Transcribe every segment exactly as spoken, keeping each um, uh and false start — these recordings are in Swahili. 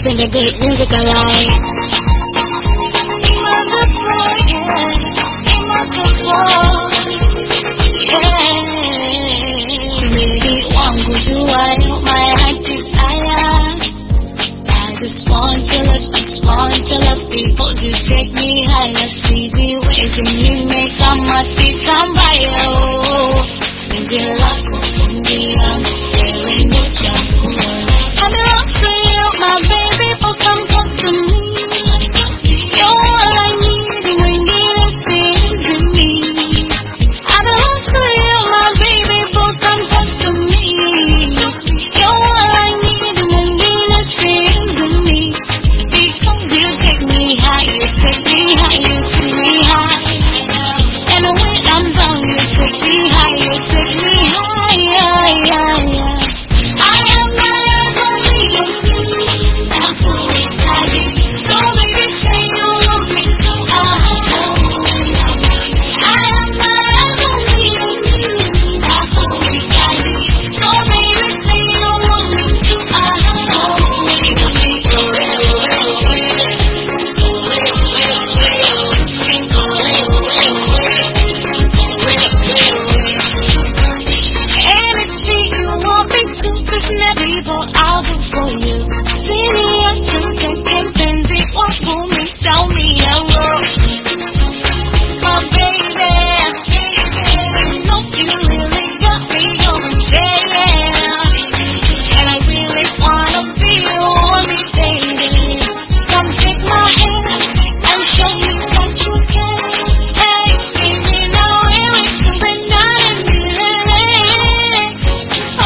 keeping the good music alive. My good boy, yeah. My good boy, yeah. Really wangu jua my heart desire. I just want to love, just want to love people to take me higher. Sleazy ways and you make a mati kambayo. Ndio lako ndio wewe ndio changu. I belong to you, my baby, but come close to me. You're all I need when you things in me. I belong to you, my baby, but come close to me. You're all I need when you things in me. Because you take me high, you take me high, you take me high. And when I'm down, you take me high, you take me high, yeah, yeah, yeah. I am my only you. I'm fully tired. So baby, say you love me too. I am my only you. I'm fully tired. So baby, say you love me too. Anything you want me to, just never leave or I'll do for you. See me up to get fancy, walk for me, tell me I will. My baby, baby, you know you really got me going, yeah. And I really wanna be your only baby. Come take my hand and show me that you can. Hey, baby, now we're into the night. Oh,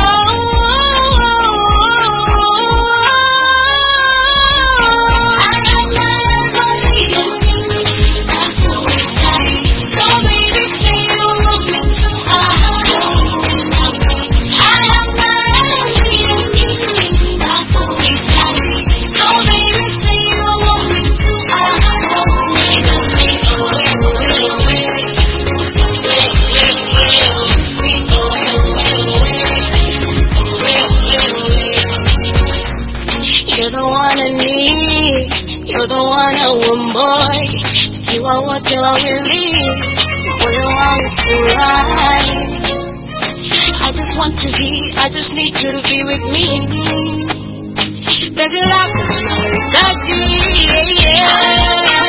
I am not only you. I'm fully tired. So baby, say you love me too. I am not only you. I'm fully tired. So baby, say you love me too. Just say oh, you're the one I need. You're the one I want, boy. So you are what you are with me. What you want is to ride. I just want to be, I just need you to be with me. Baby, like, like, yeah, yeah.